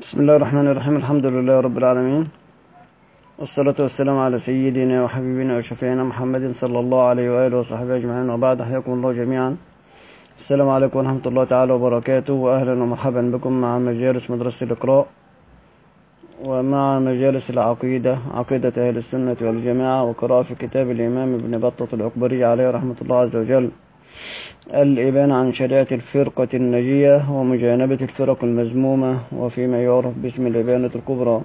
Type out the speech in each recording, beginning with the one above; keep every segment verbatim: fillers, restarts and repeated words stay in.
بسم الله الرحمن الرحيم. الحمد لله رب العالمين، والصلاة والسلام على سيدنا وحبيبنا وشفيعنا محمد صلى الله عليه وآله وصحبه أجمعين، وبعد. حياكم الله جميعا. السلام عليكم ورحمة الله تعالى وبركاته، وأهلا ومرحبا بكم مع مجالس مدرسة الإقراء ومع مجالس العقيدة، عقيدة أهل السنة والجماعة، وقراءة في كتاب الإمام ابن بطة العكبري عليه رحمة الله عز وجل، الإبانة عن شريعة الفرقة الناجية ومجانبة الفرق المذمومة، وفيما يعرف باسم الإبانة الكبرى.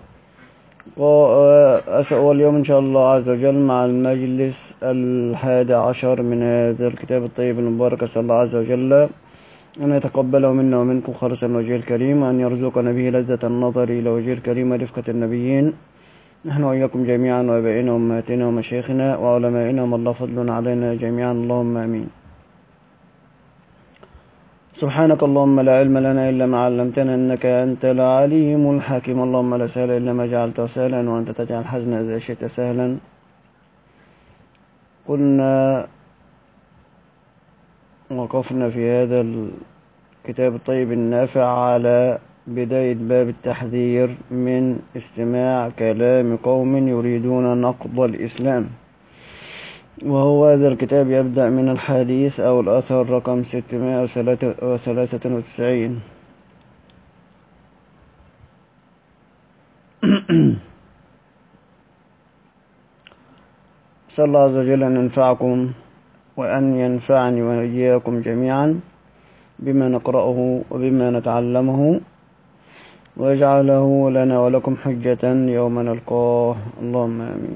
واليوم إن شاء الله عز وجل مع المجلس الحادي عشر من هذا الكتاب الطيب المبارك. أسأل الله عز وجل أن يتقبله منا ومنكم خالصا وجه الكريم، وأن يرزقنا به لذة النظر إلى وجه الكريم ورفقة النبيين، نحن وإياكم جميعا، وآبائنا وأمهاتنا ومشايخنا وعلمائنا ومن الله فضل علينا جميعا، اللهم آمين. سبحانك اللهم لا علم لنا إلا ما علمتنا إنك أنت العليم الحكيم. اللهم لا سهل إلا ما جعلته سهلا، وأنت تجعل الحزن إذا شئت سهلا. كنا وقفنا في هذا الكتاب الطيب النافع على بداية باب التحذير من استماع كلام قوم يريدون نقض الإسلام، وهو هذا الكتاب يبدأ من الحديث أو الأثر رقم ستمائة وثلاثة وتسعين. أسأل الله عز وجل أن ينفعكم وأن ينفعني وإياكم جميعا بما نقرأه وبما نتعلمه، ويجعله لنا ولكم حجة يوم نلقاه، اللهم آمين.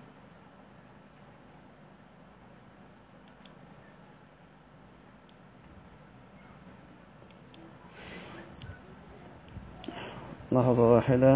لحظة واحدة.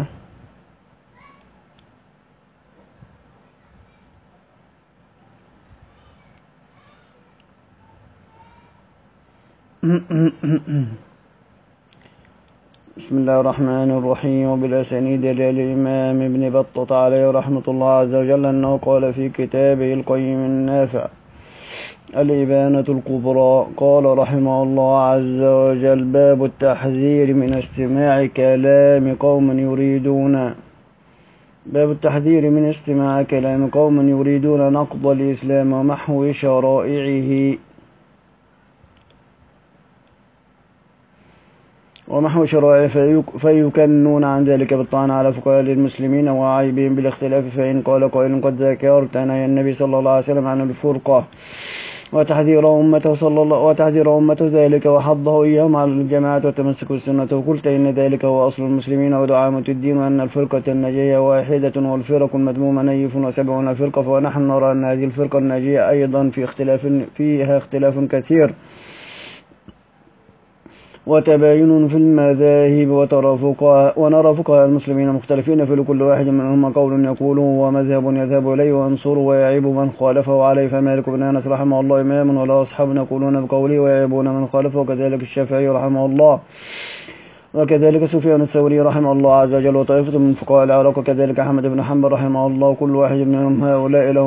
بسم الله الرحمن الرحيم. وبالأسانيد للإمام ابن بطة عليه رحمة الله عز وجل أنه قال في كتابه القيم النافع الإبانة الكبرى، قال رحمه الله عز وجل: باب التحذير من استماع كلام قوم يريدون باب التحذير من استماع كلام قوم يريدون نقض الإسلام ومحو شرائعه ومحو شرائعه فيكنون عن ذلك بالطعن على فقهاء المسلمين وعيبهم بالاختلاف. فإن قال قائل: قد ذكرت نهي النبي صلى الله عليه وسلم عن الفرقة وتحذير أمته صلى الله وتحذير أمته ذلك وحضه إياهم على الجماعة والتمسك بالسنة، وقلت إن ذلك هو أصل المسلمين ودعامة الدين، وأن الفرقة الناجية واحدة والفرق المذمومة نيف وسبعون فرقة، فنحن نرى أن هذه الفرقة الناجية أيضا في اختلاف فيها اختلاف كثير وتباين في المذاهب، ونرى فقهاء المسلمين مختلفين في كل واحد منهم قول يقوله ومذهب يذهب إليه وينصر ويعيب من خالفه عليه. فمالك بن أنس رحمه الله إمام، ولا أصحاب يقولون بقوله ويعيبون من خالفه، وكذلك الشافعي رحمه الله، وكذلك سفيان الثوري رحمه الله عز وجل، وطائفة من فقهاء العراق، وكذلك أحمد بن حنبل رحمه الله. كل واحد منهم هؤلاء له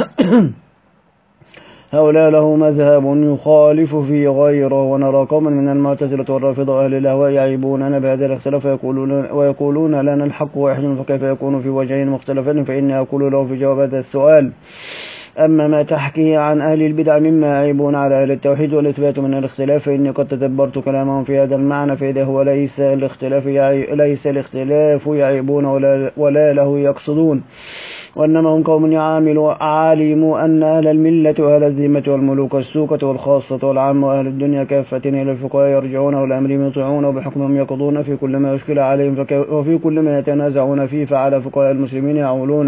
هؤلاء له مذهب يخالف في غيره. ونرى قوما من المعتزلة والرافضة أهل الأهواء يعيبوننا بهذا الاختلاف ويقولون, ويقولون لنا الحق واحد، فكيف يكون في وجهين مختلفين؟ فإني أقول له في جواب هذا السؤال: أما ما تحكيه عن أهل البدع مما يعيبون على أهل التوحيد والإثبات من الاختلاف، فإني قد تدبرت كلامهم في هذا المعنى، فإذا هو ليس الاختلاف يعي... ليس الاختلاف يعيبون ولا, ولا له يقصدون، وإنما هم قوم يعاملوا علموا أن أهل الملة وأهل الذمة والملوك والسوقة والخاصة والعامة وأهل الدنيا كافة إلى الفقهاء يرجعون والأمرهم يطيعون وبحكمهم يقضون في كل ما يشكل عليهم فك... وفي كل ما يتنازعون فيه، فعلى فقهاء المسلمين يعولون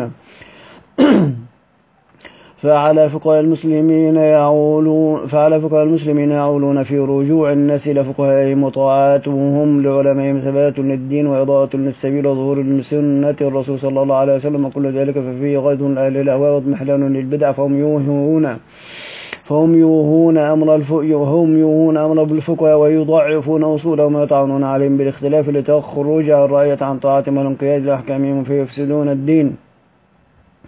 فعلى فقهاء المسلمين يعولون فعلى فقهاء المسلمين يعولون في رجوع الناس إلى فقهائهم وطاعتهم لعلمائهم ثبات للدين وإضاءة للسبيل وظهور لسنة الرسول صلى الله عليه وسلم، وكل ذلك ففيه غزو أهل الأهواء واضمحلال للبدع، فهم يوهون فهم يوهون أمر هم يوهون أمر بالفقهاء ويضعفون أصولهم ويطعنون عليهم بالاختلاف لتخرج الرعية عن طاعتهم والانقياد لأحكامهم فيفسدون الدين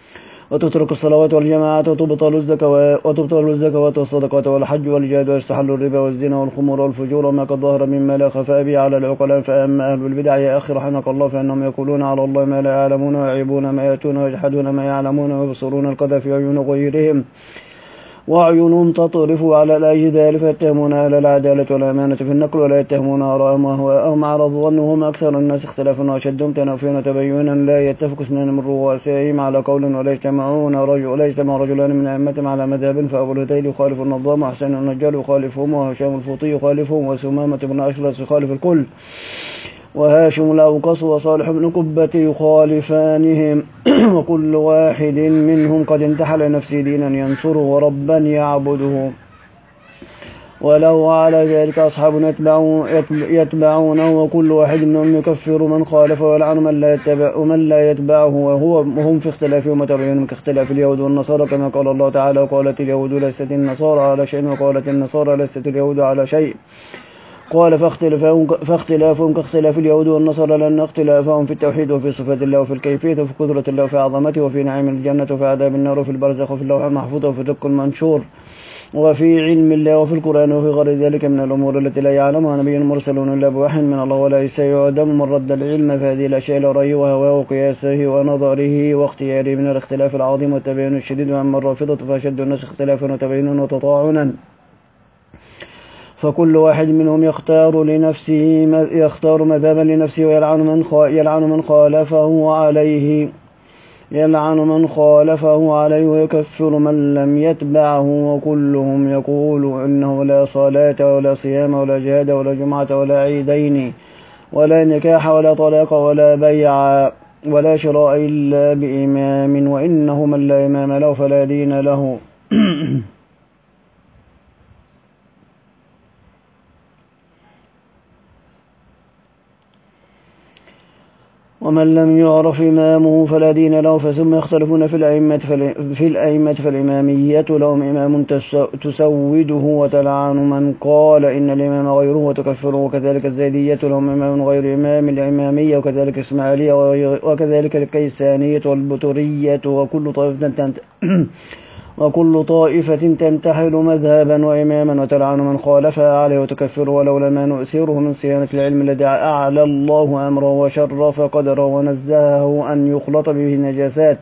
وتترك الصلوات والجماعات وتبطل الزكوات وتبطل الزكوات والصدقات والحج والجهاد ويستحل الربا والزنا والخمور والفجور وما قد ظهر مما لا خفاء به على العقلاء. فأما أهل البدع يا أخي رحمك الله فإنهم يقولون على الله ما لا يعلمون ويعيبون ما يأتون ويجحدون ما يعلمون ويبصرون القذى في عيون غيرهم وأعينهم تطرف على الأجدال فيتهمون أهل العدالة والأمانة في النقل ولا يتهمون آراءهم وأهواءهم على الظن وهم أكثر الناس اختلافا وأشدهم تنافيا وتبينا لا يتفق اثنان من رؤسائهم على قول ولا يجتمعون رجل ولا يجتمع رجلان من أئمتهم على مذهب. فأبو الهذيل يخالف النظام وحسين النجار يخالفهم وهشام الفوطي يخالفهم وسمامة بن أشلس يخالف الكل وهاشم الأوقص وصالح بن قبة يخالفانهم وكل واحد منهم قد انتحل نفسه دينا ينصره وربا يعبده ولو على ذلك أصحابنا يتبعونه وكل واحد منهم يكفر من خالف ويلعن من لا يتبع ومن لا يتبعه وهو وهم في اختلافهم وتبعهم كاختلاف اليهود والنصارى كما قال الله تعالى وقالت اليهود ليست النصارى على شيء وقالت النصارى ليست اليهود على شيء قال فاختلافهم, فاختلافهم كاختلاف اليهود والنصارى لأن اختلافهم في التوحيد وفي صفات الله وفي الكيفية وفي قدرة الله وفي عظمته وفي نعيم الجنة وفي عذاب النار وفي البرزخ وفي اللوح المحفوظ وفي الرق المنشور وفي علم الله وفي القرآن وفي غير ذلك من الأمور التي لا يعلمها نبي مرسل إلا بوحي من الله ولا سيعدم من رد العلم فهذه الأشياء لرأيه وهواه وقياسه ونظره واختياره من الاختلاف العظيم والتبين الشديد. وأما الرافضة فأشد الناس اختلافا وتبينا وتطاعنا فكل واحد منهم يختار لنفسه يختار مذهبا لنفسه ويلعن من يلعن من خالفه عليه يلعن من خالفه عليه ويكفر من لم يتبعه وكلهم يقول إنه لا صلاة ولا صيام ولا جهاد ولا جمعة ولا عيدين ولا نكاح ولا طلاق ولا بيع ولا شراء إلا بإمام وإنه من لا إمام له فلا دين له. ومن لم يعرف إمامه فلا دين له. فثم يختلفون في الأئمة في الأئمة فالإمامية لهم إمام تسوده وتلعن من قال إن الإمام غيره وتكفره وكذلك الزيدية لهم إمام غير إمام الإمامية وكذلك الإسماعيلية وكذلك الكيسانية والبتورية وكل طائفة وكل طائفة تنتحل مذهبا وإماما وتلعن من خالفها عليه وتكفره ولولا ما نؤثره من صيانة العلم الذي أعلى الله أمره وشرف قدره ونزهه أن يخلط به نجاسات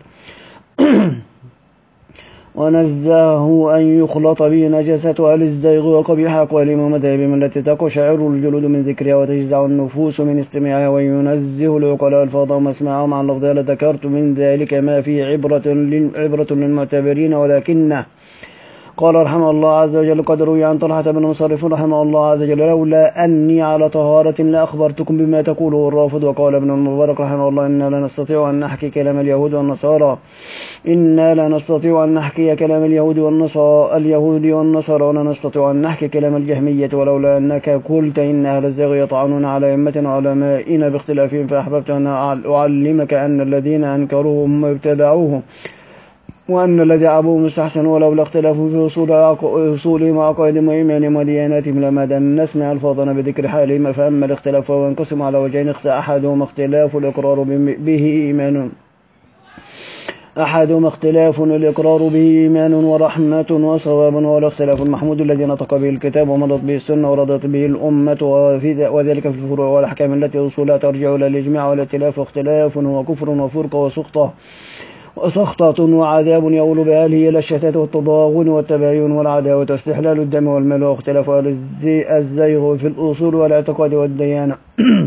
ونزهه أن يخلط به نجاسات أهل الزيغ وقبيح أقوالهم ومذاهبهم التي تقشعر الجلود من ذكرها وتجزع النفوس من استماعها وينزه العقلاء الفاضل ومسمعهم عن لفظها. لذكرت من ذلك ما فيه عبرة عبرة للمعتبرين ولكنه قال رحمه الله عز وجل قد روي عن طلحة بن مصرف رحمه الله عز وجل لولا أني على طهارة لأخبرتكم بما تقوله الرافض. وقال ابن المبارك رحمه الله إنا لا نستطيع أن نحكي كلام اليهود والنصارى إنا لا نستطيع أن نحكي كلام اليهود والنصارى اليهود والنصارى ولا نستطيع أن نحكي كلام الجهمية ولولا أنك قلت إن أهل الزيغ يطعنون على أئمة وعلمائنا باختلافهم فأحببت أن أعلمك أن الذين أنكروهم ابتدعوهم وأن الذي عبوه مستحسن ولولا اختلافوا في أصولهم وعقائدهم وإيمانهم ودياناتهم لما دنسنا ألفاظنا بذكر حالهم. فأما الاختلاف فهو ينقسم على وجهين أحدهما اختلاف الإقرار به إيمان أحدهما اختلاف الإقرار به إيمان ورحمة وصواب والاختلاف المحمود الذي نطق به الكتاب ومضت به السنة ورضت به الأمة وذلك في الفروع والأحكام التي أصولها ترجع إلى الإجماع والائتلاف. واختلاف هو كفر وفرقة وسخطة وسخطة وعذاب يؤول بأهله إلى الشتات والتضاغن والتباين والعداوة واستحلال الدم والمال واختلاف أهل الزيغ في الأصول والاعتقاد والديانة.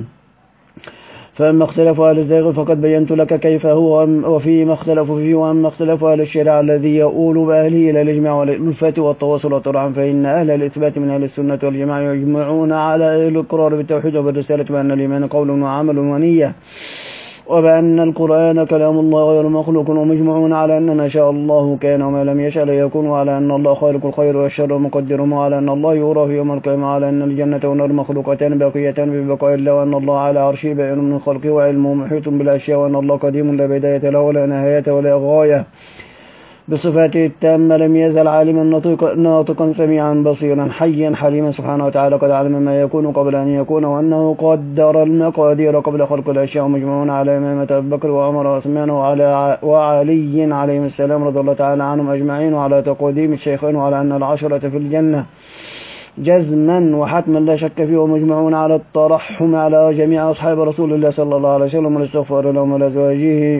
فأما اختلاف أهل الزيغ فقد بينت لك كيف هو وفيما اختلفوا فيه. وأما اختلاف أهل الشريعة الذي يؤول بأهله إلى الإجماع والألفة والتواصل والترعن فإن أهل الإثبات من أهل السنة والجماعة يجمعون على الإقرار بالتوحيد وبالرسالة بأن الإيمان قول وعمل ونية وبأن القرآن كلام الله غير مخلوق ومجمعون على أن ما شاء الله كان وما لم يشاء لا يكون وعلى أن الله خالق الخير والشر ومقدره وعلى أن الله يرى في يوم القيامة وعلى أن الجنة والنار مخلوقتان باقيتان ببقاء الله وأن الله على عرشه بائن من خلقه وعلمه محيط بالأشياء وأن الله قديم لا بداية له ولا نهاية ولا غاية بصفاته التامة لم يزل عالما ناطقا سميعا بصيرا حيا حليما سبحانه وتعالى قد علم ما يكون قبل أن يكون وأنه قدر المقادير قبل خلق الأشياء مجمعون على إمامة أبي بكر وعمر وعثمان وعلى وعلي عليهم السلام رضي الله تعالى عنهم أجمعين وعلى تقديم الشيخين وعلى أن العشرة في الجنة جزما وحتما لا شك فيه ومجمعون على الترحم على جميع أصحاب رسول الله صلى الله عليه وسلم والاستغفار لهم ولأزواجه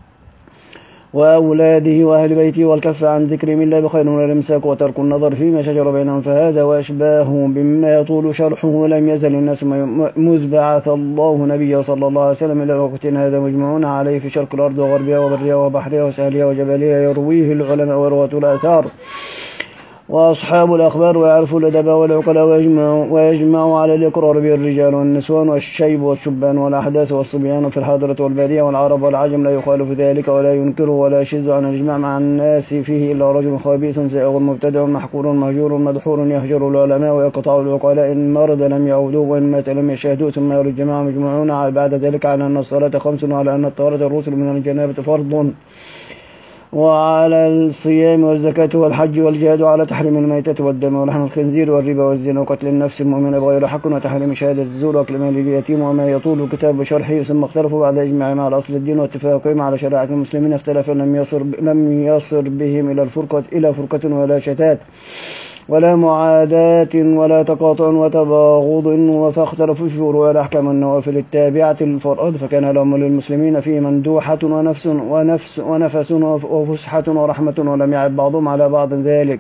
وأولاده وأهل بيته والكف عن ذكر من الله بخير والإمساك وترك النظر فيما شجر بينهم فهذا وأشباهه بما يطول شرحه لم يزل الناس مذ بعث الله نبيه صلى الله عليه وسلم إلى وقت هذا مجمعون عليه في شرق الأرض وغربها وبرها وبحرها وسهلها وجبلها يرويه العلماء ورواة الآثار وأصحاب الأخبار ويعرفوا الأدب والعقلاء ويجمعوا, ويجمعوا على الإقرار به الرجال والنسوان والشيب والشبان والأحداث والصبيان في الحاضرة والبادية والعرب والعجم لا يخالف ذلك ولا ينكره ولا يشذ عن الإجماع مع الناس فيه إلا رجل خبيث زائغ مبتدع محقور مهجور مدحور يهجر العلماء ويقطع العقلاء إن مرض لم يعودوه وإن مات لم يشاهدوه ثم يرى الجماعة مجمعون بعد ذلك على أن الصلاة خمس وعلى أن الطهارة الرسل من الجنابة فرض وعلى الصيام والزكاة والحج والجهاد وعلى تحريم الميتة والدم ولحم الخنزير والربا والزنا وقتل النفس المؤمنة بغير حق وتحريم شهادة الزور وأكل مال اليتيم وما يطول الكتاب بشرحه ثم اختلفوا بعد إجماعهم على أصل الدين واتفاقهم على شريعة المسلمين اختلافا لم يصر لم يصر بهم إلى الفرقة إلى فرقة ولا شتات ولا معاداة ولا تقاطع وتباغض فاختلفوا في فروع الأحكام النوافل التابعة للفرائض فكان لهم للمسلمين فيه مندوحة ونفس ونفس ونفس وفسحة ورحمة ولم يعب بعضهم على بعض ذلك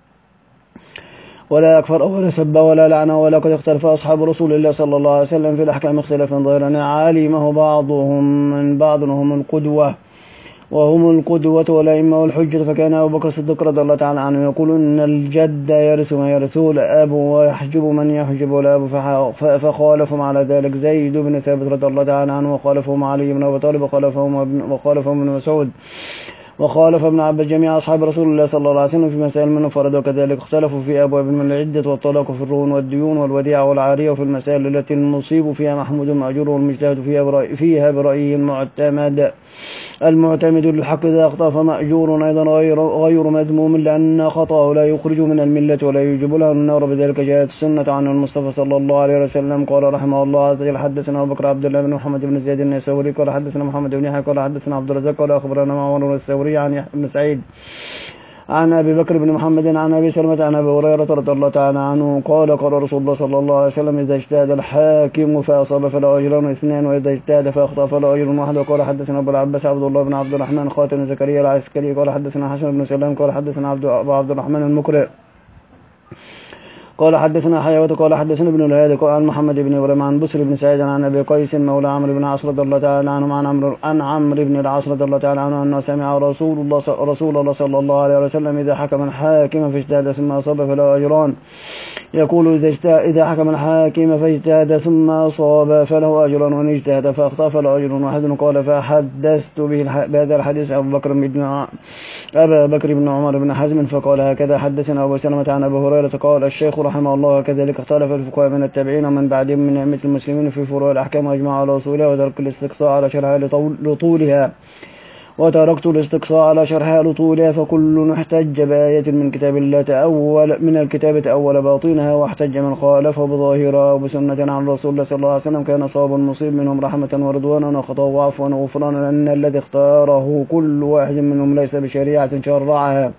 ولا أكفر ولا سب ولا لعن ولا قد اختلف أصحاب رسول الله صلى الله عليه وسلم في الأحكام اختلافا ظاهرا علمه بعضهم من بعض وهم القدوة وهم القدوة والأئمة والحجة فكان أبو بكر الصديق رضي الله تعالى عنه يقول إن الجد يرث ما يرثه الأب ويحجب من يحجب الأب فخالفهم على ذلك زيد بن ثابت رضي الله تعالى عنه وخالفهم علي بن أبي طالب وخالفهم وخالفهم ابن مسعود وخالف ابن عباس جميع أصحاب رسول الله صلى الله عليه وسلم في مسائل من فرد وكذلك اختلفوا في أبواب من العدة والطلاق في الرهون والديون والوديعة والعارية وفي المسائل التي المصيب فيها محمود مأجور والمجتهد فيها, فيها برأيه المعتمد المعتمد للحق إذا أخطأ فمأجور أيضا غير, غير مذموم لأن خطأه لا يخرج من الملة ولا يوجب له النار بذلك جاءت السنة عن المصطفى صلى الله عليه وسلم قال رحمه الله عز وجل حدثنا أبو بكر عبد الله بن محمد بن زيد النسوري قال حدثنا محمد بن يحيى قال حدثنا عبد الرزاق قال أخبرنا معمر الثوري عن يحيى بن سعيد عن أبي بكر بن محمد عن أبي سلمة عن أبي هريرة رضي الله تعالى عنه قال قال رسول الله صلى الله عليه وسلم إذا اجتهد الحاكم فأصاب فله أجران اثنان وإذا اجتهد فأخطأ فله أجر واحد وقال حدثنا أبو العباس عبد الله بن عبد الرحمن خاتم زكريا العسكري قال حدثنا حسن بن سلام قال حدثنا عبد أبو عبد الرحمن المقرئ قال حدثنا حيوة قال حدثنا ابن الهادي قال عن محمد بن إبراهيم عن بسر بن سعيد عن أبي قيس مولى عمرو بن العاص رضي الله تعالى عنه عن عمرو عن عمرو بن العاص رضي الله تعالى عنه أنه سمع رسول الله رسول الله صلى الله عليه وسلم إذا حكم الحاكم فاجتهد ثم أصاب فله أجران يقول إذا إذا حكم الحاكم فاجتهد ثم أصاب فله أجر وإن اجتهد فأخطأ فله أجر واحد قال فحدثت به بهذا الحديث أبو بكر بن أبا بكر بن عمر بن حزم فقال هكذا حدثنا أبو سلمة عن أبي هريرة قال الشيخ رحمه الله كذلك اختلف الفقهاء من التابعين ومن بعدهم من أئمة المسلمين في فروع الأحكام وأجمعوا على أصولها وترك الاستقصاء على شرحها لطولها وتركت الاستقصاء على شرحها لطولها فكل احتج بآية من كتاب الله تأول من الكتاب تأول باطنها واحتج من خالفه بظاهرها وبسنة عن رسول الله صلى الله عليه وسلم كان صواب مصيب منهم رحمة ورضوانا وخطأ وعفوا وغفرانا لأن الذي اختاره كل واحد منهم ليس بشريعة شرعها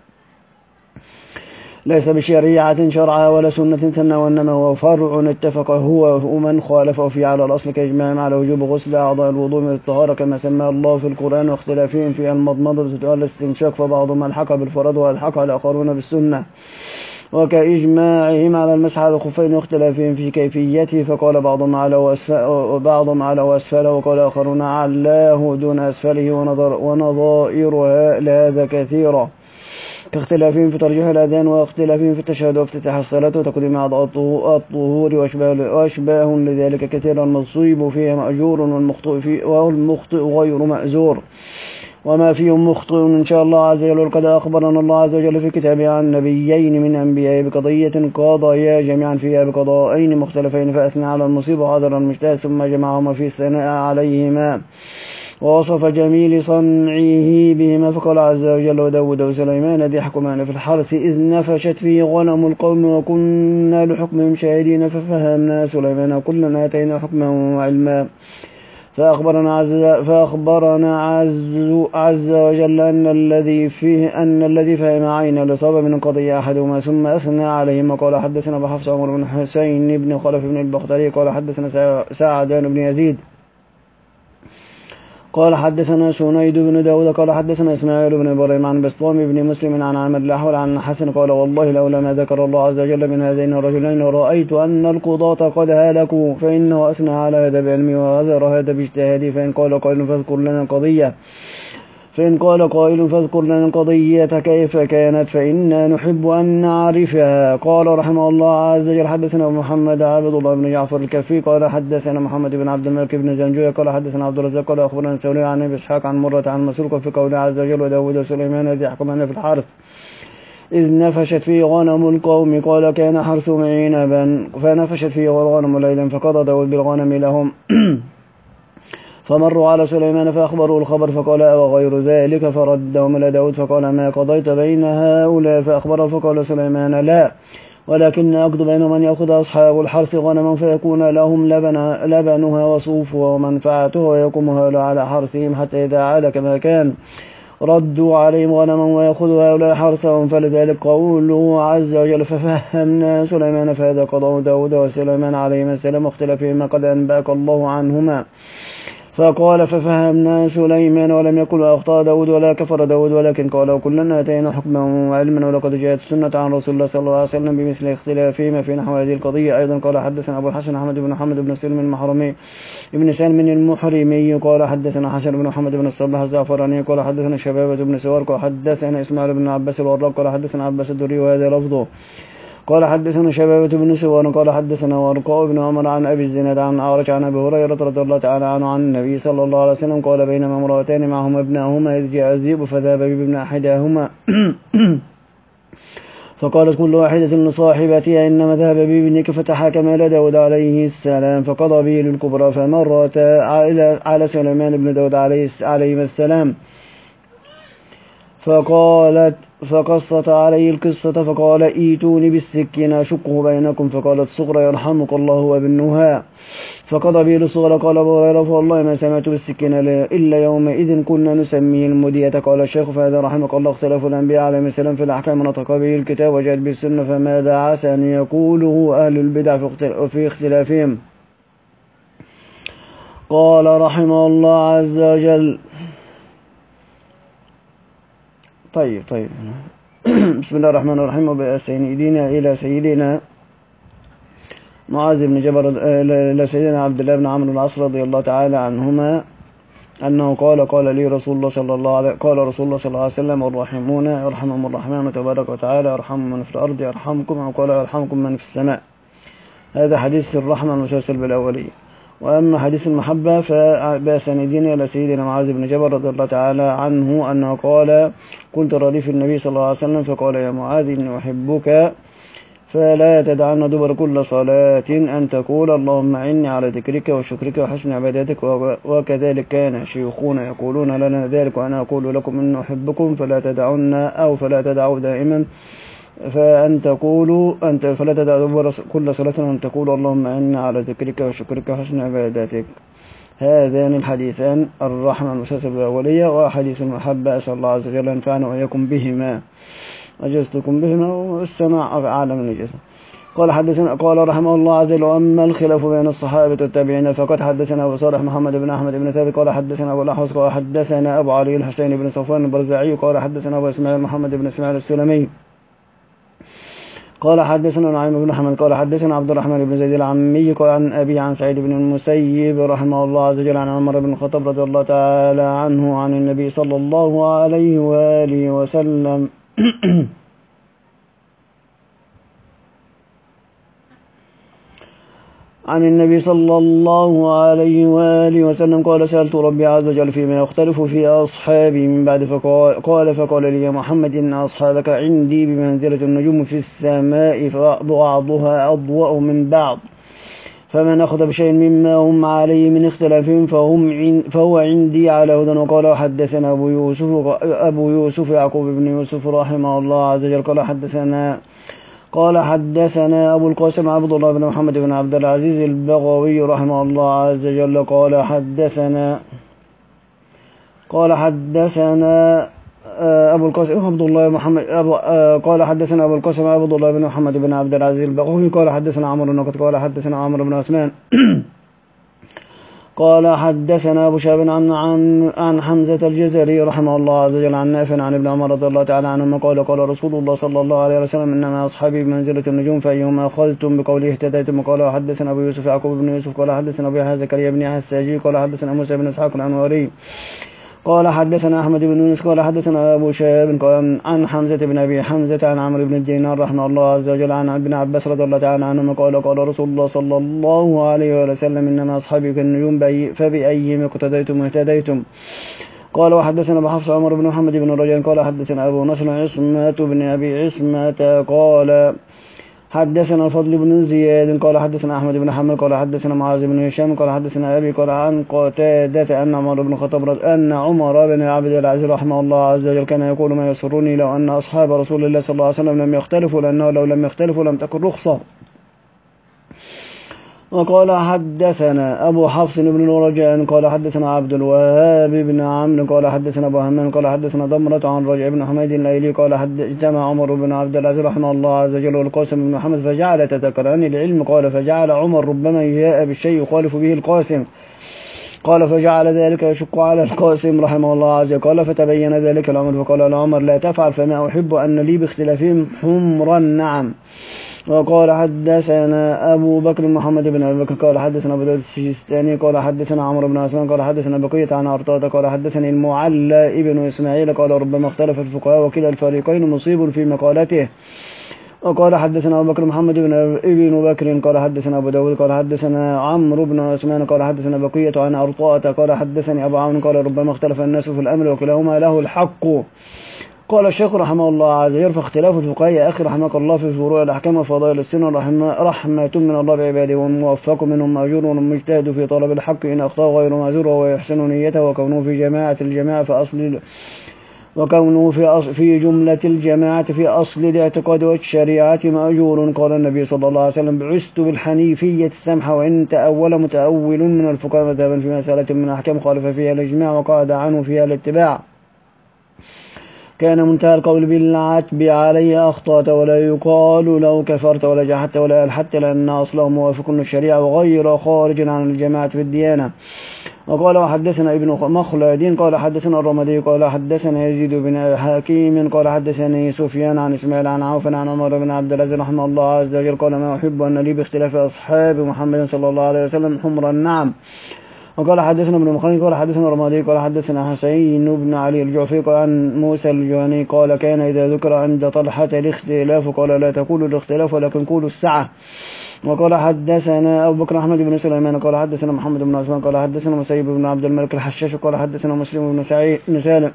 ليس بشريعة شرعها ولا سنة سنة وإنما هو فرع اتفق هو ومن خالفه فيه على الأصل كإجماع على وجوب غسل أعضاء الوضوء من الطهارة كما سمى الله في القرآن واختلافهم في المضمضة والاستنشاق فبعضهم ألحق بالفرض وألحق الآخرون بالسنة وكإجماعهم على المسح على الخفين واختلافهم في كيفيته فقال بعضهم على وبعضهم على وأسفله وقال آخرون علاه دون أسفله ونظائرها لهذا كثيرا كاختلافهم في ترجيح الأذان واختلافهم في التشهد وافتتاح الصلاة وتقديم أعضاء الطهور وأشباه لذلك كثيرا المصيب فيها مأجور والمخطئ فيه والمخطئ غير مأزور وما فيهم مخطئ إن شاء الله عز وجل قد أخبرنا الله عز وجل في كتابه عن نبيين من أنبياء بقضية قضايا جميعا فيها بقضاءين مختلفين فأثنى على المصيب وحضر المجتهد ثم جمعهما في الثناء عليهما ووصف جميل صنعه بهما فقال عز وجل وداود وسليمان إذ يحكمان في الحرث إذ نفشت فيه غنم القوم وكنا لحكمهم شاهدين ففهمنا سليمان كلا آتينا حكما وعلما فأخبرنا عز, فأخبرنا عز, عز وجل أن الذي فيه أن الذي فهم عين الإصابة من القضية أحدهما ثم أثنى عليهما قال حدثنا أبو حفص عمر بن حسين بن خلف بن البختري قال حدثنا سعدان بن يزيد قال حدثنا سنيد بن داود قال حدثنا إسماعيل بن إبراهيم عن بسطام بن مسلم عن عامر الأحول عن حسن قال والله لولا ما ذكر الله عز وجل من هذين الرجلين رأيت أن القضاة قد هلكوا فإنه أثنى على هذا بعلمه وغذر هذا باجتهاده فإن قال قائل فاذكر لنا القضية فإن قال قائل فاذكر لنا القضية كيف كانت فإنا نحب أن نعرفها. قال رحمه الله عز وجل حدثنا محمد عبد الله بن جعفر الكفي قال حدثنا محمد بن عبد الملك بن زنجوية قال حدثنا عبد الرزاق قال أخبرنا الثوري عن أبي إسحاق عن مرة عن مسروق في قوله عز وجل وداود وسليمان إذ يحكمان في الحرث إذ نفشت فيه غنم القوم قال كان حرثهم عنبا فنفشت فيه غنم ليلا فقضى داود بالغنم لهم فمروا على سليمان فأخبروا الخبر فقال وغير ذلك فردهم إلى داود فقال ما قضيت بين هؤلاء فأخبره فقال سليمان لا ولكن أقضي بين من يأخذ أصحاب الحرث غنما فيكون لهم لبن لبنها وصوفها ومنفعتها ويقومها على حرثهم حتى إذا عاد كما كان ردوا عليهم غنما ويأخذوا هؤلاء حرثهم فلذلك قوله عز وجل ففهمنا سليمان فهذا قضاء داود وسليمان عليهما السلام واختلافهما قد أنبأك الله عنهما فقال ففهمنا سليمان ولم يقل أخطأ داود ولا كفر داود ولكن قال كلنا أتينا حكما وعلما ولقد جاءت السنة عن رسول الله صلى الله عليه وسلم بمثل اختلافهما في نحو هذه القضية. أيضا قال حدثنا أبو الحسن أحمد بن محمد بن سلم المحرمي ابن سالم المحرمي قال حدثنا حسن بن محمد بن الصباح الزعفراني قال حدثنا شبابة بن سوار قال حدثنا إسماعيل بن عباس الوراق قال حدثنا عباس الدري وهذا لفظه قال حدثنا شبابة بن سوار قال حدثنا ورقاء بن عمر عن أبي الزناد عن أعرج عن أبي هريرة رضي الله تعالى عنه عن النبي صلى الله عليه وسلم قال بينما امرأتان معهما ابناهما إذ جاء الذئب فذهب بابن أحداهما فقالت كل واحدة لصاحبتها إنما ذهب بابنك فتحاكم إلى داود عليه السلام فقضى به للكبرى فمرت على سليمان بن داود عليه السلام فقالت فقصت عليه القصة فقال ايتوني بالسكين أشقه بينكم فقالت الصغرى يرحمك الله وابنها فقضى به للصغرى قال أبو هريرة فوالله ما سمعت بالسكين إلا يومئذ كنا نسميه المدية. قال الشيخ فهذا رحمك الله اختلاف الأنبياء عليهم السلام في الأحكام نطق به الكتاب وجاءت به السنة فماذا عسى أن يقوله أهل البدع في اختلافهم. قال رحمه الله عز وجل طيب طيب بسم الله الرحمن الرحيم وبأسانيدنا إلى سيدنا معاذ بن جبل إلى سيدنا عبد الله بن عمرو العاص رضي الله تعالى عنهما أنه قال قال لي رسول الله صلى الله عليه قال رسول الله صلى الله عليه وسلم الراحمون يرحمهم الرحمن تبارك وتعالى يرحم من في الأرض يرحمكم أو قال يرحمكم من في السماء. هذا حديث الرحمة المسلسل بالأولية. وأما حديث المحبة فبأسانيدنا إلى سيدنا معاذ بن جبل رضي الله تعالى عنه أنه قال كنت رديف النبي صلى الله عليه وسلم فقال يا معاذ إني أحبك فلا تدعن دبر كل صلاة أن تقول اللهم أعني على ذكرك وشكرك وحسن عبادتك وكذلك كان شيوخنا يقولون لنا ذلك وأنا أقول لكم إن أحبكم فلا تدعون أو فلا تدعوا دائما فأن تقولوا أنت فلا تدعوا دبر كل صلاة أن تقول اللهم أعني على ذكرك وشكرك وحسن عبادتك. هذان الحديثان الرحمة المسلسل بالأولية وحديث المحبة أسأل الله عز وجل أنفعنا وإياكم بهما أجزتكم بهما والسماع أعلى من الجزء. قال حدثنا قال رحمه الله عز وجل وأما الخلاف بين الصحابة والتابعين فقد حدثنا أبو صالح محمد بن أحمد بن ثابت قال حدثنا أبو الأحوص قال حدثنا أبو علي الحسين بن صفوان البرزاعي قال حدثنا أبو إسماعيل محمد بن إسماعيل السلمي قال حدثنا نعيم بن حمد قال حدثنا عبد الرحمن بن زيد العمي قال عن أبي عن سعيد بن المسيب رحمه الله عز وجل عن عمر بن الخطاب رضي الله تعالى عنه عن النبي صلى الله عليه وآله وسلم عن النبي صلى الله عليه وآله وسلم قال سألت ربي عز وجل فيما يختلف في أصحابي من بعد فقال قال فقال لي يا محمد إن أصحابك عندي بمنزلة النجوم في السماء فبعضها أضوأ من بعض فمن أخذ بشيء مما هم عليه من اختلاف فهم فهو عندي على هدى. وقال حدثنا أبو يوسف أبو يوسف يعقوب بن يوسف رحمه الله عز وجل قال حدثنا قال حدثنا أبو القاسم عبد الله بن محمد بن عبد العزيز البغوي رحمه الله عز وجل قال حدثنا قال حدثنا أبو القاسم عبد الله محمد أبو قال حدثنا أبو القاسم عبد الله بن محمد بن عبد العزيز البغوي قال حدثنا عمرو النقد قال حدثنا عمرو بن عثمان قال حدثنا أبو شهاب عن عن عن حمزة الجزري رحمه الله عز وجل عن نافع عن ابن عمر رضي الله تعالى عنهما قال قال رسول الله صلى الله عليه وسلم إنما أصحابي بمنزلة النجوم فأيهما أخذتم بقوله اهتديتم. قال حدثنا أبو يوسف يعقوب بن يوسف قال حدثنا أبو يحيى زكريا بن يحيى الساجي قال حدثنا موسى بن إسحاق الأنواري قال حدثنا أحمد بن يونس قال حدثنا أبو شهاب قال عن حمزة بن أبي حمزة عن عمرو بن الدينار رحمه الله عز وجل عن ابن عباس رضي الله تعالى عنهما قال قال رسول الله صلى الله عليه وسلم إنما أصحابي كالنجوم فبأيهم اقتديتم واهتديتم. قال وحدثنا أبو حفص عمر بن محمد بن رجاء قال حدثنا أبو نصر عصمة بن أبي عصمة قال حدثنا الفضل بن زياد قال حدثنا أحمد بن حنبل قال حدثنا معاذ بن هشام قال حدثنا أبي قال عن قتادة أن عمر بن الخطاب أن عمر بن عبد العزيز رحمه الله عز وجل كان يقول ما يسرني لو أن أصحاب رسول الله صلى الله عليه وسلم لم يختلفوا لأنه لو لم يختلفوا لم تكن رخصة. وقال حدثنا أبو حفص بن رجاء قال حدثنا عبد الوهاب بن عمرو قال حدثنا أبو همام قال حدثنا ضمرة عن رجع بن حميد الأيلي قال اجتمع عمر بن عبد العزيز رحمه الله عز وجل والقاسم بن محمد فجعل تذكران العلم قال فجعل عمر ربما جاء بالشيء يخالف به القاسم قال فجعل ذلك يشق على القاسم رحمه الله عز وجل قال فتبين ذلك الأمر فقال لعمر لا تفعل فما أحب أن لي باختلافهم حمرا نعم. وقال حدثنا أبو بكر محمد بن أبي بكر قال حدثنا أبو داود السجستاني قال حدثنا عمرو بن عثمان قال حدثنا بقية عن أرطاة قال حدثني المعلى ابن إسماعيل قال ربما اختلف الفقهاء وكلا الفريقين مصيب في مقالته. وقال حدثنا أبو بكر محمد بن ابن بكر قال حدثنا أبو داود قال حدثنا عمرو بن عثمان قال حدثنا بقية عن أرطاة قال حدثني أبو عون قال ربما اختلف الناس في الأمر وكلاهما له الحق. قال الشيخ رحمه الله عز وجل فاختلاف الفقهاء يا أخي رحمك الله في فروع الأحكام وفضائل السنة رحمة, رحمة من الله بعباده والموفق منهم مأجور والمجتهد في طلب الحق إن أخطأ غير مأجور ويحسن نيته وكونه في جماعة الجماعة في أصل وكونه في, أصل في جملة الجماعة في أصل الاعتقاد والشريعة مأجور. قال النبي صلى الله عليه وسلم بعثت بالحنيفية السمحة وإن تأول متأول من الفقهاء مذهبا في مسألة من أحكام خالف فيها الإجماع وقعد عنه فيها الاتباع كان منتهى القول بالعتب عليه أخطأت ولا يقال لو كفرت ولا جحدت ولا ألحدت لأن أصله موافق للشريعة وغير خارج عن الجماعة في الديانة. وقال وحدثنا ابن مخلد قال حدثنا الرمدي قال حدثنا يزيد بن حكيم قال حدثني سفيان عن إسماعيل عن عوف عن عمر بن عبد العزيز رحمه الله عز وجل قال ما أحب أن لي باختلاف أصحاب محمد صلى الله عليه وسلم حمر النعم. وقال حدثنا ابن مخلد قال حدثنا الرمادي قال حدثنا حسين بن علي الجعفي قال عن موسى الجهني قال كان إذا ذكر عند طلحة الاختلاف قال لا تقولوا الاختلاف ولكن قولوا السعة. وقال حدثنا أبو بكر أحمد بن سليمان قال حدثنا محمد بن عثمان قال حدثنا مسيب بن عبد الملك الحشاش قال حدثنا مسلم بن سعيد بن سالم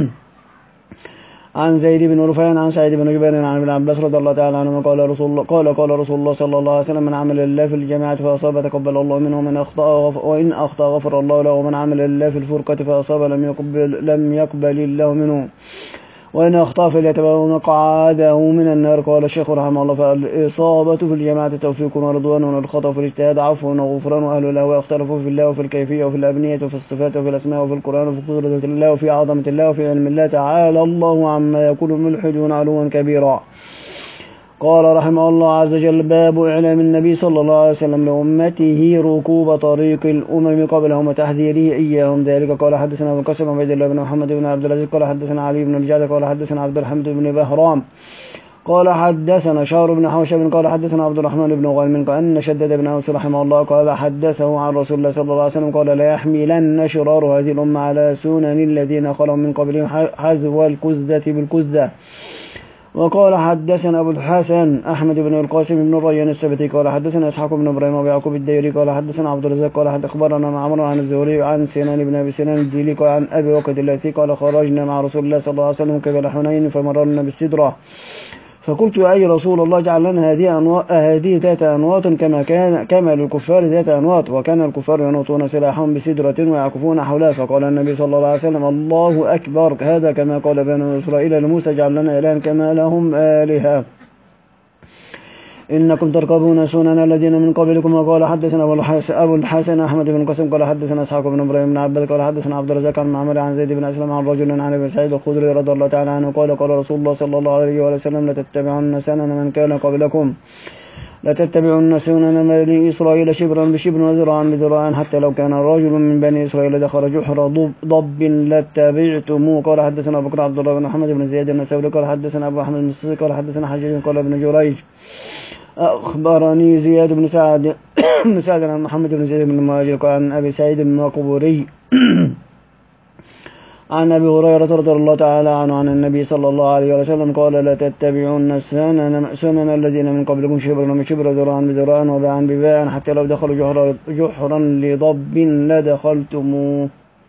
عن زيد بن رفيع عن سعيد بن جبير عن ابن عباس رضي الله تعالى عنه قال رسول الله قال قال رسول الله صلى الله عليه وسلم من عمل الله في الجماعة فأصاب تقبل الله منه ومن أخطأ وإن أخطأ غفر الله له ومن عمل الله في الفرقة فأصاب لم يقبل لم يقبل الله منه وإن أخطأ فليتبوأ مقعده من النار. قال الشيخ رحمه الله فالإصابة في الجماعة توفيق ورضوان والخطأ في الاجتهاد عفو وغفران وأهل الله اختلفوا في الله وفي الكيفية وفي الأبنية وفي الصفات وفي الأسماء وفي القرآن وفي قدرة الله وفي عظمة الله وفي علم الله تعالى الله عما يقول الملحدون علوا كبيرا. قال رحمه الله عز وجل باب إعلام النبي صلى الله عليه وسلم لأمته ركوب طريق الأمم قبلهم وتحذيره إياهم ذلك. قال حدثنا ابن قاسم عبد الله بن محمد بن عبد العزيز قال حدثنا علي بن الجعد قال حدثنا عبد الحميد بن بهرام قال حدثنا شهر بن حوشب قال حدثنا عبد الرحمن بن غانم قال أن شدد بن أوس رحمه الله قال حدثه عن رسول الله صلى الله عليه وسلم قال لا يحملن شرار هذه الأمة على سنن الذين خلوا من قبلهم حذو الكزة بالكزة. وقال حدثنا أبو الحسن أحمد بن القاسم بن الريان السبتي قال حدثنا إسحاق بن إبراهيم ويعقوب الديري قال حدثنا عبد الرزاق قال حد أخبرنا معمر عن الزهري عن سنان بن أبي سنان الديلي قال عن أبي وقد الليثي قال خرجنا مع رسول الله صلى الله عليه وسلم قبل حنين فمررنا بالسدرة فقلت يا أي رسول الله اجعل لنا هذه أنواط هذه ذات أنواط كما كان كما للكفار ذات أنواط، وكان الكفار ينوطون سلاحهم بسدرة ويعكفون حولها. فقال النبي صلى الله عليه وسلم الله أكبر، هذا كما قال بنو إسرائيل لموسى اجعل لنا إلها كما لهم آلهة إنكم تركبون سنن الذين من قبلكم. وقال حدثنا أبو الحسن أحمد بن قاسم قال حدثنا إسحاق بن إبراهيم بن عبد قال حدثنا عبد الرزاق عن معمر عن زيد بن أسلم عن رجل عن أبي سعيد الخدري رضي الله تعالى عنه قال قال رسول الله صلى الله عليه وسلم لتتبعن سنن من كان قبلكم لتتبعن سنن بني إسرائيل شبرا بشبر وذراعا بذراع حتى لو كان رجل من بني إسرائيل دخل جحر ضب لاتبعتموه. قال حدثنا بكر عبد الله بن محمد بن زياد بن ثوري قال حدثنا أبو أحمد بن قال حدثنا حجاج قال ابن جريج أخبرني زياد بن سعد بن سعد عن محمد بن زيد بن ماجد عن أبي سعيد المقبوري عن أبي هريرة رضي الله تعالى عنه عن النبي صلى الله عليه وسلم قال لا تتبعون سنن الذين من قبلكم شبرا بشبر ذراعا بذراع وباعا بباع حتى لو دخلوا جحرا, جحرا لضب لدخلتموه.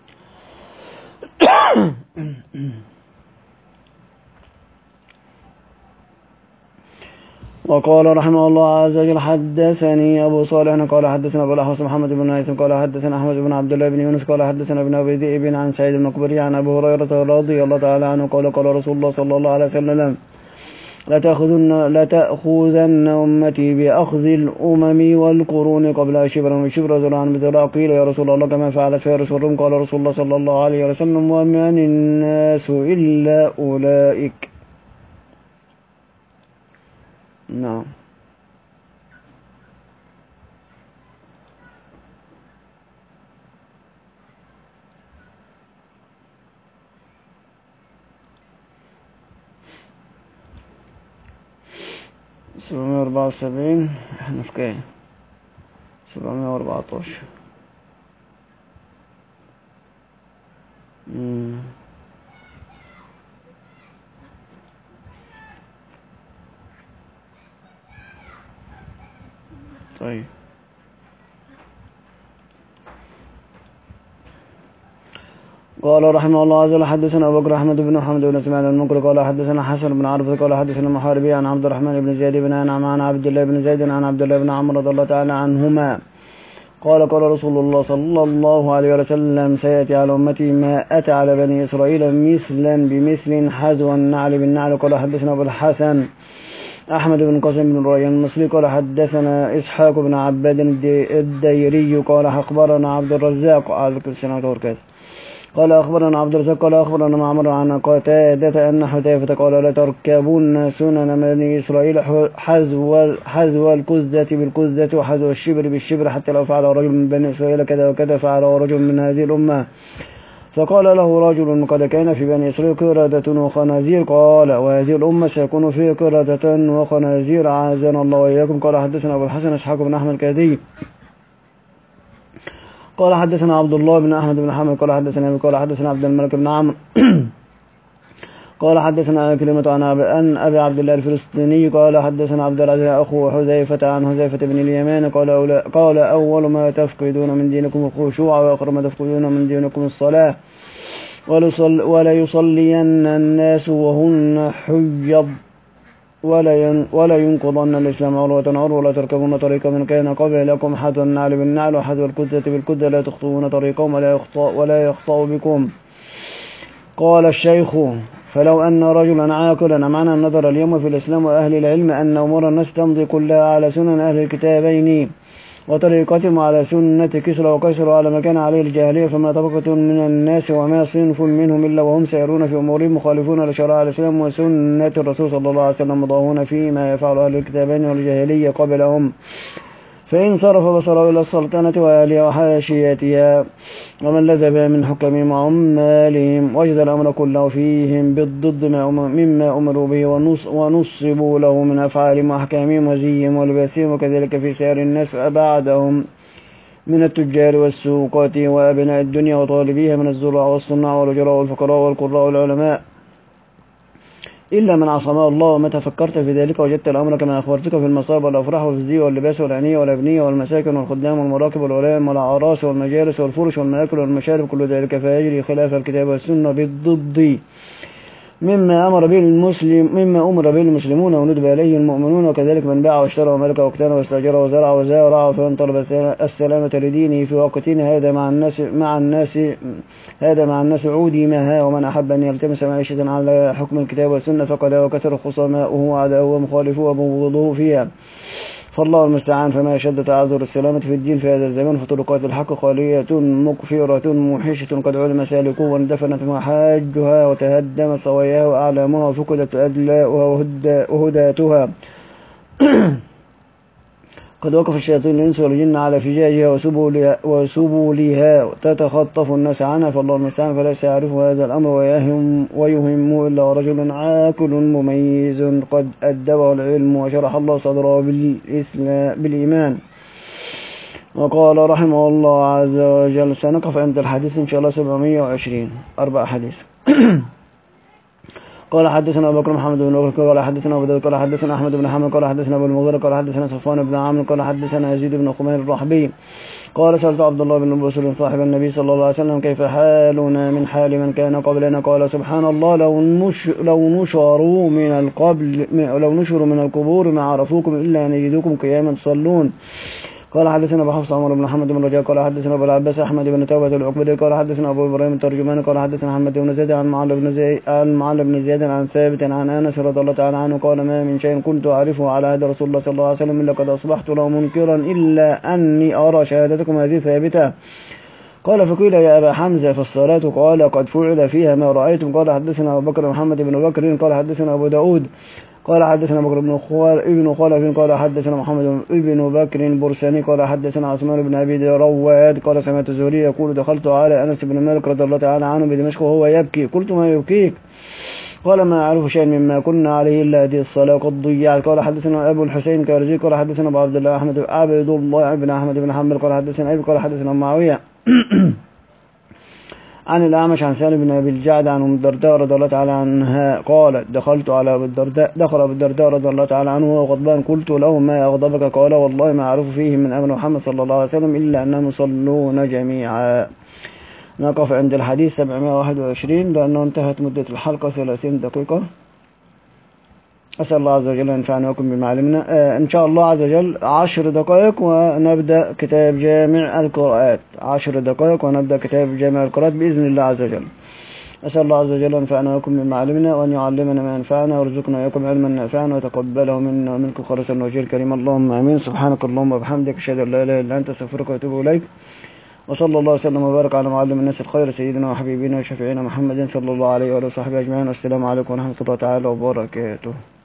وقال رحمه الله عز وجل حدثني أبو صالح قال حدثنا أبو الأحوص محمد بن هيثم قال حدثنا أحمد بن عبد الله بن يونس قال حدثنا ابن أبي ذئب عن سعيد المقبري عن أبي هريرة رضي الله تعالى عنه قال قال رسول الله صلى الله عليه وسلم لتأخذن, لتأخذن أمتي بأخذ الأمم والقرون قبل شبرا وشبرا ذراعا بذراع. قيل يا رسول الله كما فعلت فارس والروم قال رسول الله صلى الله عليه وسلم ومن الناس إلا أولئك. نعم. سبعمائة وأربعة وسبعين احنا في كام؟ سبعمائة وأربعتاشر. امم طيب. قال رحمه الله عز وجل حدثنا أبو بكر أحمد بن محمد بن اسماعيل المنكر قال حدثنا حسن بن عرفة قال حدثنا محاربي عن عبد الرحمن بن زيد بن أنعم عن عبد الله بن زيد عن عبد الله بن عمرو رضي الله تعالى عنهما قال قال رسول الله صلى الله عليه وسلم سيأتي على أمتي ما أتى على بني إسرائيل مثلا بمثل حذو النعل بالنعل. قال حدثنا أبو الحسن أحمد بن قاسم بن ريان المصري قال حدثنا إسحاق بن عباد الديري قال أخبرنا عبد الرزاق على الكرسي قال أخبرنا عبد الرزاق قال أخبرنا معمر عن قتادة أن حذيفة قال لتركبن سنن بني إسرائيل حذو حذو الكزة بالكزة وحذو الشبر بالشبر حتى لو فعل رجل من بني إسرائيل كذا وكذا فعل رجل من هذه الأمة. فقال له رجل قد كان في بني إسرائيل قردة وخنازير قال وهذه الأمة سيكون فيه قردة وخنازير عاذنا الله وإياكم. قال حدثنا أبو الحسن إسحاق بن أحمد الكاهدي قال حدثنا عبد الله بن أحمد بن حمد قال حدثنا قال حدثنا عبد الملك بن عمرو قال حدثنا كلمة عن أن أبي عبد الله الفلسطيني قال حدثنا عبد العزيز أخو حذيفة عن حذيفة بن اليمان قال قال أول ما تفقدون من دينكم الخشوع وآخر ما تفقدون من دينكم الصلاة ولا يصلين الناس وهن حيض ولا ينقضن الإسلام عروة عروة ولا تركبون طريقا من كان قبلكم حذو النعل بالنعل وحذو الكدة بالكدة لا تخطئون طريقهم ولا يخطأ ولا يخطأ بكم. قال الشيخ فلو أن رجلا عاقلا معنا نظر اليوم في الإسلام وأهل العلم أن أمور الناس تمضي كلها على سنن أهل الكتابين وطريقتهم على سنة كسرى وقيصر على ما كان عليه الجاهلية فما طبقة من الناس وما صنف منهم إلا وهم سيرون في أمورهم مخالفون لشرائع الإسلام وسنة الرسول صلى الله عليه وسلم مضاهون فيما يفعل أهل الكتابين والجاهلية قبلهم. فإن صرف بصره إلى السلطنة وآلها وحاشيتها ومن لذ بها من حكمهم وعمالهم وجد الأمر كله فيهم بالضد مما أمروا به ونصبوا له من أفعالهم وأحكامهم وزيهم ولباسهم وكذلك في سائر الناس فأبعدهم من التجار والسوقات وأبناء الدنيا وطالبيها من الزراع والصناع والأجراء والفقراء والقراء والعلماء إلا من عصمه الله. ومتى فكرت في ذلك وجدت الأمر كما أخبرتك في المصائب والأفراح وفي الزي واللباس والأنية والأبنية والمساكن والخدام والمراكب والولائم والأعراس والمجالس والفرش والمآكل والمشارب كل ذلك فيجري خلاف الكتاب والسنة بالضد مما أمر به المسلم مما أمر به المسلمون وندب إليه المؤمنون، وكذلك من باع واشترى وملك واقتنى واستأجر وزرع وزارع فمن طلب السلامة لدينه في وقتنا هذا مع الناس مع الناس هذا مع الناس عودمها، ومن أحب أن يلتمس معيشة على حكم الكتاب والسنة فقد وكثر خصماؤه وعداؤه ومخالفوه ومبغضوه فيها، فالله المستعان. فما شد تعذر السلامة في الدين في هذا الزمان، فطرقات الحق خالية مكفرة موحشة قد علم سالكوه واندفنت محاجها وتهدمت صواياها وأعلامها وفقدت أدلاؤها وهداتها قد وقف الشياطين الإنس والجن على فجاجها وسبلها, وسبلها تتخطف الناس عنها، فالله المستعان. فليس يعرف هذا الأمر ويهم, ويهم إلا رجل عاقل مميز قد أدبه العلم وشرح الله صدره بالإيمان. وقال رحمه الله عز وجل: سنقف عند الحديث إن شاء الله سبعمائة وعشرين، أربع حديث. قال حدثنا أبو بكر محمد بن بكر قال حدثنا أبو داود قال حدثنا أحمد بن حنبل قال حدثنا أبو المغيرة قال حدثنا صفوان بن عامر قال حدثنا يزيد بن خمير الرحبي قال: سألت عبد الله بن بسر صاحب النبي صلى الله عليه وسلم: كيف حالنا من حال من كان قبلنا؟ قال: سبحان الله، لو نش لو نشروا من القبل لو نشروا من القبور ما عرفوكم إلا أن يجدوكم قياما تصلون. قال حدثنا أبو حفص عمر بن محمد بن رجاء قال حدثنا أبو العباس أحمد بن توبة العقبري قال حدثنا أبو إبراهيم الترجماني قال حدثنا محمد بن زيد عن معل بن زيد عن معل بن زياد عن ثابت عن أنس رضي الله تعالى عنه قال: ما من شيء كنت أعرفه على عهد رسول الله صلى الله عليه وسلم إلا قد أصبحت له منكرا إلا أني أرى شهادتكم هذه ثابتة. قال: فقيل: يا أبا حمزة فالصلاة؟ قال: قد فعل فيها ما رأيتم. قال حدثنا أبو بكر محمد بن بكر قال حدثنا أبو داود قال حدثنا بكر بن ابن خلف قال حدثنا محمد بن بكر البرساني قال حدثنا عثمان بن أبي رواد قال: سمعت الزهري يقول: دخلت على أنس بن مالك رضي الله تعالى عنه بدمشق وهو يبكي. قلت: ما يبكيك؟ قال: ما أعرف شيئا مما كنا عليه إلا هذه الصلاة قد ضيعت. قال حدثنا أبو الحسين كارزي قال حدثنا أبو عبد الله أحمد عبد الله بن أحمد بن حنبل قال حدثنا أبي قال حدثنا معاوية عن الأعمش عن سالم بن أبي الجعد عن أم الدرداء رضي الله تعالى عنها قال: دخلت على أبي الدرداء دخل أبو الدرداء رضي الله تعالى عنه وهو غضبان. قلت له: ما أغضبك؟ قال: والله ما أعرف فيه من أمر محمد صلى الله عليه وسلم إلا أنهم يصلون جميعا. نقف عند الحديث سبعمائة وواحد وعشرين لأنه انتهت مدة الحلقة ثلاثين دقيقة. أسأل الله عز وجل أن ينفعنا وكم بما علمنا. آه إن شاء الله عز وجل عشر دقائق ونبدأ كتاب جامع القراءات. عشر دقائق ونبدأ كتاب جامع القراءات بإذن الله عز وجل. أسأل الله عز وجل أن ينفعنا وكم بما علمنا وأن يعلمنا ما ينفعنا ويرزقنا ويكم علما نافعا ويتقبله منا ومنكم خالصا وجه الكريم. اللهم آمين. سبحانك اللهم وبحمدك أشهد أن لا إله إلا أنت أستغفرك وأتوب إليك. وصلى الله وسلم وبارك على معلم الناس الخير سيدنا وحبيبنا وشفيعنا محمد صلى الله عليه وآله وصحبه أجمعين. والسلام عليكم ورحمة الله تعالى وبركاته.